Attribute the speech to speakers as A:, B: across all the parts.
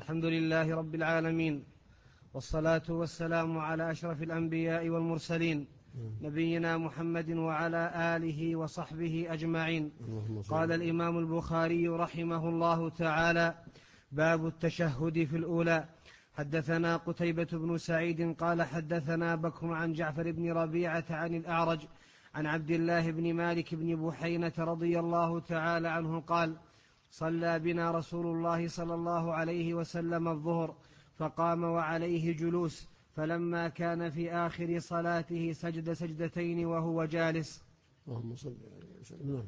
A: الحمد لله رب العالمين، والصلاة والسلام على أشرف الأنبياء والمرسلين نبينا محمد وعلى آله وصحبه أجمعين. قال الإمام البخاري رحمه الله تعالى: باب التشهد في الأولى. حدثنا قتيبة بن سعيد قال حدثنا بكر عن جعفر بن ربيعة عن الأعرج عن عبد الله بن مالك بن بحينة رضي الله تعالى عنه قال: صلى بنا رسول الله صلى الله عليه وسلم الظهر، فقام وعليه جلوس، فلما كان في آخر صلاته سجد سجدتين وهو جالس.
B: اللهم صل عليه وسلم.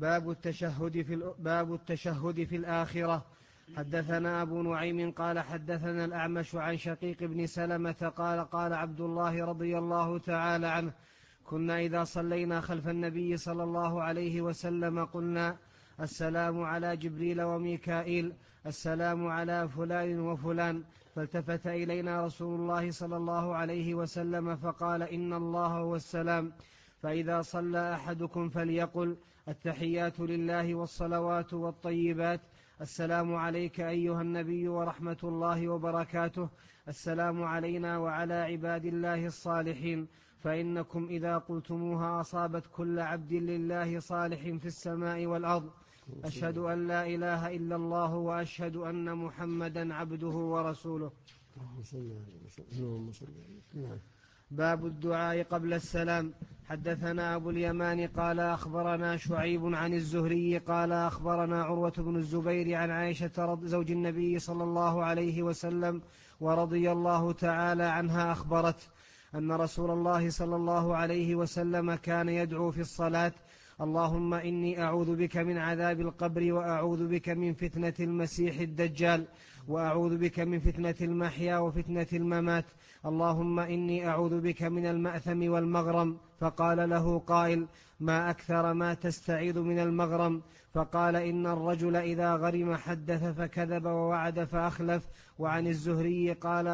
A: باب التشهد في الآخرة. حدثنا أبو نعيم قال حدثنا الأعمش عن شقيق بن سلمة قال عبد الله رضي الله تعالى عنه: كنا إذا صلينا خلف النبي صلى الله عليه وسلم قلنا: السلام على جبريل وميكائيل، السلام على فلان وفلان. فالتفت إلينا رسول الله صلى الله عليه وسلم فقال: إن الله هو السلام، فإذا صلى أحدكم فليقل: التحيات لله والصلوات والطيبات، السلام عليك أيها النبي ورحمة الله وبركاته، السلام علينا وعلى عباد الله الصالحين، فإنكم إذا قلتموها أصابت كل عبد لله صالح في السماء والأرض. أشهد أن لا إله إلا الله وأشهد أن محمدا عبده ورسوله. باب الدعاء قبل السلام. حدثنا أبو اليمان قال أخبرنا شعيب عن الزهري قال أخبرنا عروة بن الزبير عن عائشة زوج النبي صلى الله عليه وسلم ورضي الله تعالى عنها أخبرت أن رسول الله صلى الله عليه وسلم كان يدعو في الصلاة: اللهم إني أعوذ بك من عذاب القبر، وأعوذ بك من فتنة المسيح الدجال، وأعوذ بك من فتنة المحيا وفتنة الممات، اللهم إني أعوذ بك من المأثم والمغرم. فقال له قائل: ما أكثر ما تستعيذ من المغرم؟ فقال: إن الرجل إذا غرم حدث فكذب ووعد فأخلف. وعن الزهري قال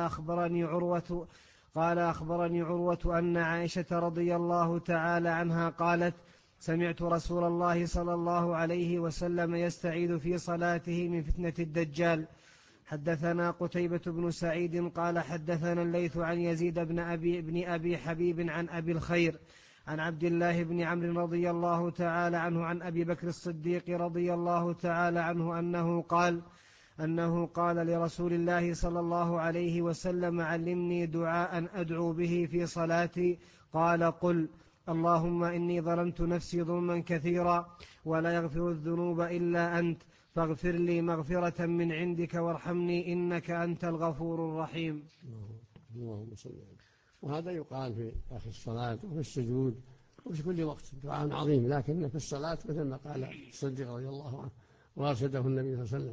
A: أخبرني عروة أن عائشة رضي الله تعالى عنها قالت: سمعت رسول الله صلى الله عليه وسلم يستعيذ في صلاته من فتنة الدجال. حدثنا قتيبة بن سعيد قال حدثنا الليث عن يزيد بن أبي حبيب عن أبي الخير عن عبد الله بن عمرو رضي الله تعالى عنه عن أبي بكر الصديق رضي الله تعالى عنه أنه قال لرسول الله صلى الله عليه وسلم: علمني دعاء أدعو به في صلاتي. قال: قل: اللهم إني ظلمت نفسي ظلما كثيرا، ولا يغفر الذنوب إلا أنت، فاغفر لي مغفرة من عندك وارحمني إنك أنت الغفور الرحيم.
B: اللهم صل عليه. وهذا يقال في آخر الصلاة وفي السجود وفي كل وقت، دعاء عظيم، لكن في الصلاة مثل ما قال الصديق رضي الله عنه وأرشده النبي صلى الله عليه وسلم.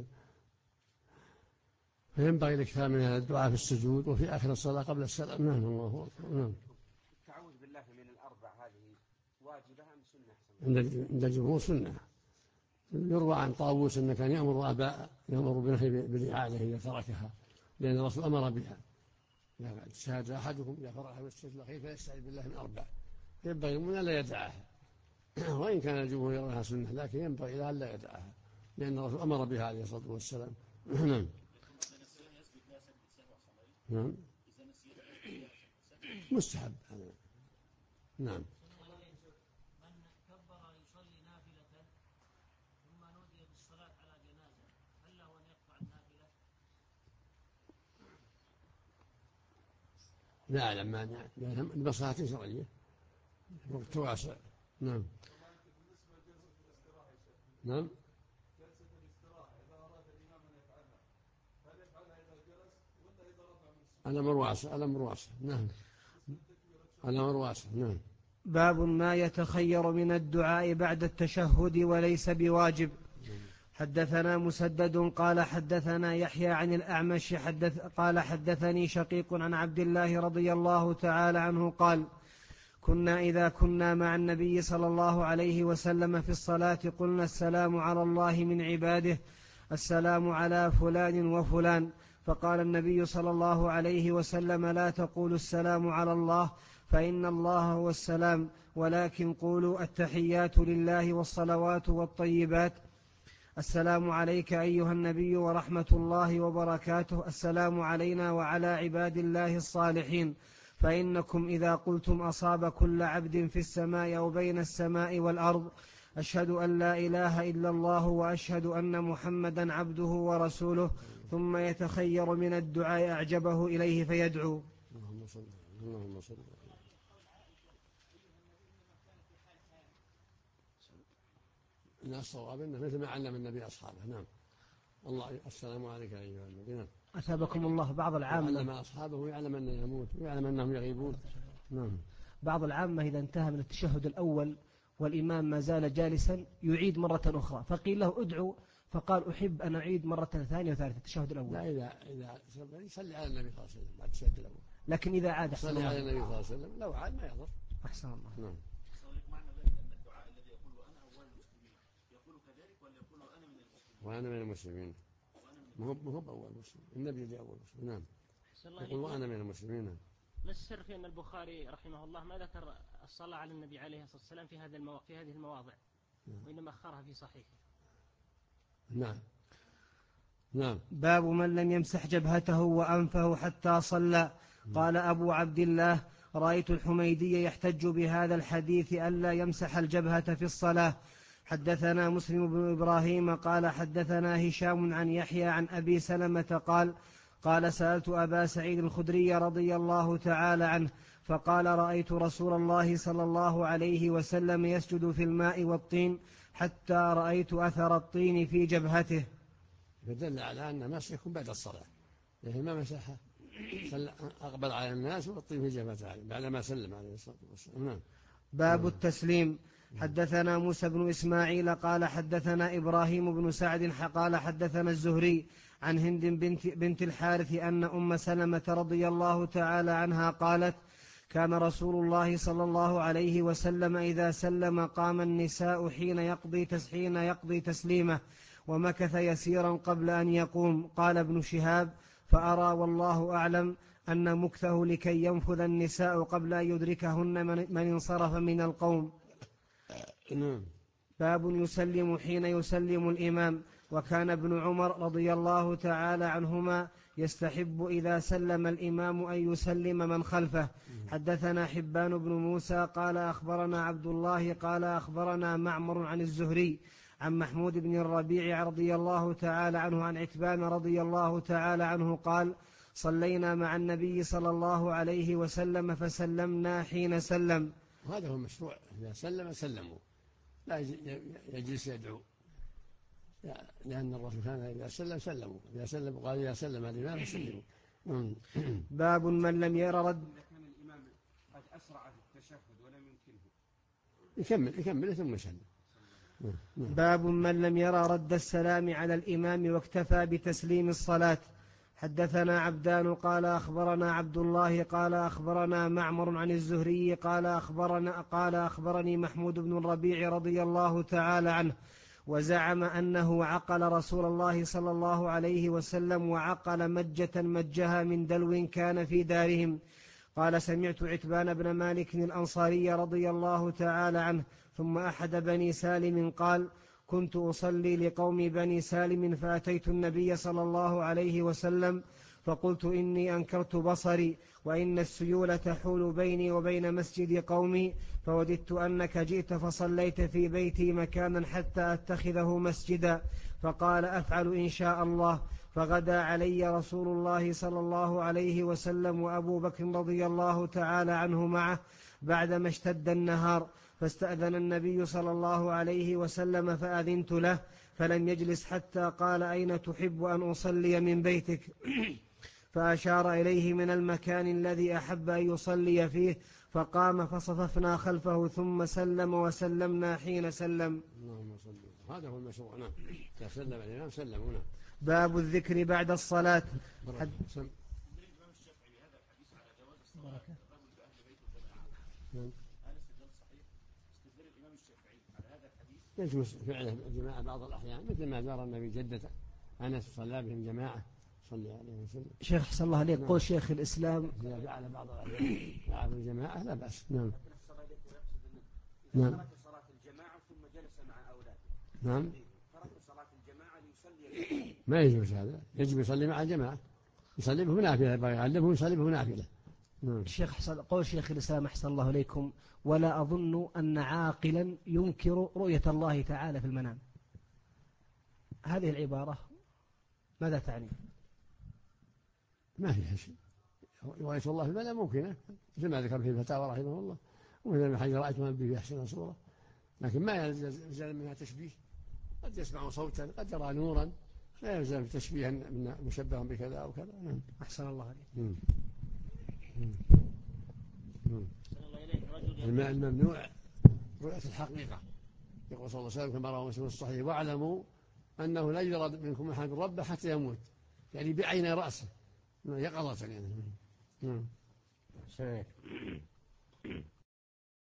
B: فينبغي الاكثار من هذا الدعاء في السجود وفي آخر الصلاة قبل السلام. نعم. الله أكبر. نعم.
A: التعوذ بالله من الأربع هذه واجبة أم سنة؟
B: عند الجمهور سنة. يروى عن طاووس أنه كان يأمر بالإعادة إذا تركها، لأن الرسول أمر بها: إذا شهد أحدكم إذا فرغ من السجود الأخير فيستعيذ بالله من أربع. فينبغي المؤمن لا يدعها، وإن كان الجمهور يرونها سنة، لكن ينبغي لا يدعها، لأن الرسول أمر بها عليه الصلاة والسلام. نعم. نعم. مستحب هذا. نعم.
C: من كبر يصلي نافلة ثم نودي بالصلاة على جنازة، هل له أن يقطع النافلة؟
B: لا أعلم مانع، المصلحة شرعية، وقت واسع. نعم. نعم.
D: جلسة الاستراحة إذا أراد الإمام أن يفعلها، هل يفعلها إذا جلس ولا إذا رفع من السجود؟
B: الأمر واسع. نعم. الأمر واسع. نعم.
A: باب ما يتخير من الدعاء بعد التشهد وليس بواجب. حدثنا مسدد قال حدثنا يحيى عن الأعمش قال حدثني شقيق عن عبد الله رضي الله تعالى عنه قال: كنا إذا كنا مع النبي صلى الله عليه وسلم في الصلاة قلنا: السلام على الله من عباده، السلام على فلان وفلان. فقال النبي صلى الله عليه وسلم: لا تقولوا السلام على الله، فإن الله هو السلام، ولكن قولوا التحيات لله والصلوات والطيبات، السلام عليك أيها النبي ورحمة الله وبركاته. السلام علينا وعلى عباد الله الصالحين. فإنكم إذا قلتم أصاب كل عبد في السماء أو بين السماء والأرض أشهد أن لا إله إلا الله وأشهد أن محمدا عبده ورسوله، ثم يتخير من الدعاء أعجبه إليه فيدعو.
B: اللهم صل اللهم صل. إن الصواب أنه مثل ما علم النبي أصحابه. نعم. الله السلام عليك أيها النبي. نعم.
A: أثابكم الله. بعض العامة
B: علم أصحابه ويعلم أنه يموت ويعلم أنهم يغيبون. نعم.
A: بعض العامة إذا انتهى من التشهد الأول والإمام ما زال جالسا يعيد مرة أخرى، فقيل له ادعو، فقال أحب أن أعيد مرة ثانية وثالثة التشهد الأول.
B: لا، إذا يصلي على النبي صلى الله عليه وسلم بعد التشهد الأول.
A: لكن إذا عاد
B: يصلي على النبي صلى الله عليه وسلم، لو عاد ما يضر.
A: أحسن الله.
B: نعم.
D: معنى ذلك أن الدعاء الذي يقوله أنا أول المسلمين يقول كذلك ولا يقول أنا من المسلمين؟
B: وأنا من المسلمين. مو أول مسلم، النبي اللي أول مسلم. نعم. يقول وأنا من المسلمين.
C: ما السر في أن البخاري رحمه الله ما ذكر الصلاة على النبي عليه الصلاة والسلام في هذه المواضع، وإنما أخرها في صحيحه؟
B: نعم. نعم.
A: باب من لم يمسح جبهته وأنفه حتى صلى. قال أبو عبد الله: رأيت الحميدي يحتج بهذا الحديث ألا يمسح الجبهة في الصلاة. حدثنا مسلم بن إبراهيم قال حدثنا هشام عن يحيى عن أبي سلمة قال سألت أبا سعيد الخدري رضي الله تعالى عنه فقال: رأيت رسول الله صلى الله عليه وسلم يسجد في الماء والطين حتى رأيت أثر الطين في جبهته.
B: فدل على أن المسح يكون بعد الصلاة، لكن ما مسحها أقبل على الناس والطين في جبهته بعدما سلم عليه الصلاة والسلام. نعم.
A: باب التسليم. حدثنا موسى بن إسماعيل قال حدثنا إبراهيم بن سعد قال حدثنا الزهري عن هند بنت الحارث أن أم سلمة رضي الله تعالى عنها قالت: كان رسول الله صلى الله عليه وسلم إذا سلم قام النساء حين يقضي تسليمه، ومكث يسيرا قبل أن يقوم. قال ابن شهاب: فأرى والله أعلم أن مكثه لكي ينفذ النساء قبل أن يدركهن من انصرف من القوم. باب يسلم حين يسلم الإمام. وكان ابن عمر رضي الله تعالى عنهما يستحب إذا سلم الإمام أن يسلم من خلفه. حدثنا حبان بن موسى قال أخبرنا عبد الله قال أخبرنا معمر عن الزهري عن محمود بن الربيع رضي الله تعالى عنه عن عتبان رضي الله تعالى عنه قال: صلينا مع النبي صلى الله عليه وسلم فسلمنا حين سلم.
B: وهذا هو المشروع، إذا سلم سلموا، لا يجلس يدعو، لأن الرسول كان إذا سلم سلموا، إذا سلم قال إذا سلم الإمام فسلموا.
A: باب من لم ير رد.
E: كان الإمام قد أسرع في التشهد ولم يمكنه
B: يكمل ثم يسلم.
A: باب من لم يرى رد السلام على الإمام واكتفى بتسليم الصلاة. حدثنا عبدان قال أخبرنا عبد الله قال أخبرنا معمر عن الزهري قال أخبرني محمود بن الربيع رضي الله تعالى عنه، وزعم أنه عقل رسول الله صلى الله عليه وسلم وعقل مجة مجها من دلو كان في دارهم. قال: سمعت عتبان بن مالك الأنصاري رضي الله تعالى عنه ثم أحد بني سالم قال: كنت أصلي لقوم بني سالم فأتيت النبي صلى الله عليه وسلم فقلت: إني أنكرت بصري وإن السيول تحول بيني وبين مسجد قومي، فوددت أنك جئت فصليت في بيتي مكانا حتى أتخذه مسجدا. فقال: أفعل إن شاء الله. فغدا علي رسول الله صلى الله عليه وسلم وأبو بكر رضي الله تعالى عنه معه بعدما اشتد النهار، فاستأذن النبي صلى الله عليه وسلم فأذنت له، فلم يجلس حتى قال: أين تحب أن أصلي من بيتك؟ فأشار إليه من المكان الذي أحب أن يصلي فيه، فقام فصففنا خلفه ثم سلم وسلمنا حين سلم.
B: هذا هو المشروع. نعم. سلم الإمام سلمونا.
A: باب الذكر بعد الصلاة.
B: يجوز فعله الجماعة بعض الأحيان، مثل ما زار النبي جدته أنس صلى بهم جماعة صلى عليه وسلم.
A: شيخ حسن الله عليك، قول شيخ الإسلام
B: إذا فعل بعض الأحيان فعل الجماعة لا بأس. نعم. نعم.
E: صلاة الجماعة ثم جلس مع أولاده.
B: نعم.
E: ترك صلاة الجماعة
B: ما يجوز هذا، يجب يصلي مع الجماعة، يصلي به نافلة، يبغى يعلمه يصلي به نافلة.
A: الشيخ قول شيخ الإسلام أحسن الله إليكم: ولا أظن أن عاقلا ينكر رؤية الله تعالى في المنام. هذه العبارة ماذا تعني؟
B: ما فيها شيء، رؤية الله في المنام ممكنة، مثل ما ذكر في الفتاوى رحمه الله، ومثل ما حجر رأيت من به أحسن صورة، لكن ما يلزم منها تشبيه، قد يسمع صوتا، قد يرى نورا، لا يلزم تشبيها من مشبه بكذا أو كذا.
A: أحسن الله عليك.
B: الممنوع رؤية الحقيقة، يقول صلى الله عليه وسلم كما رواه مسلم الصحيح: واعلموا أنه لا يرى منكم أحد ربه حتى يموت، يعني بعين رأسه يقظة يعني.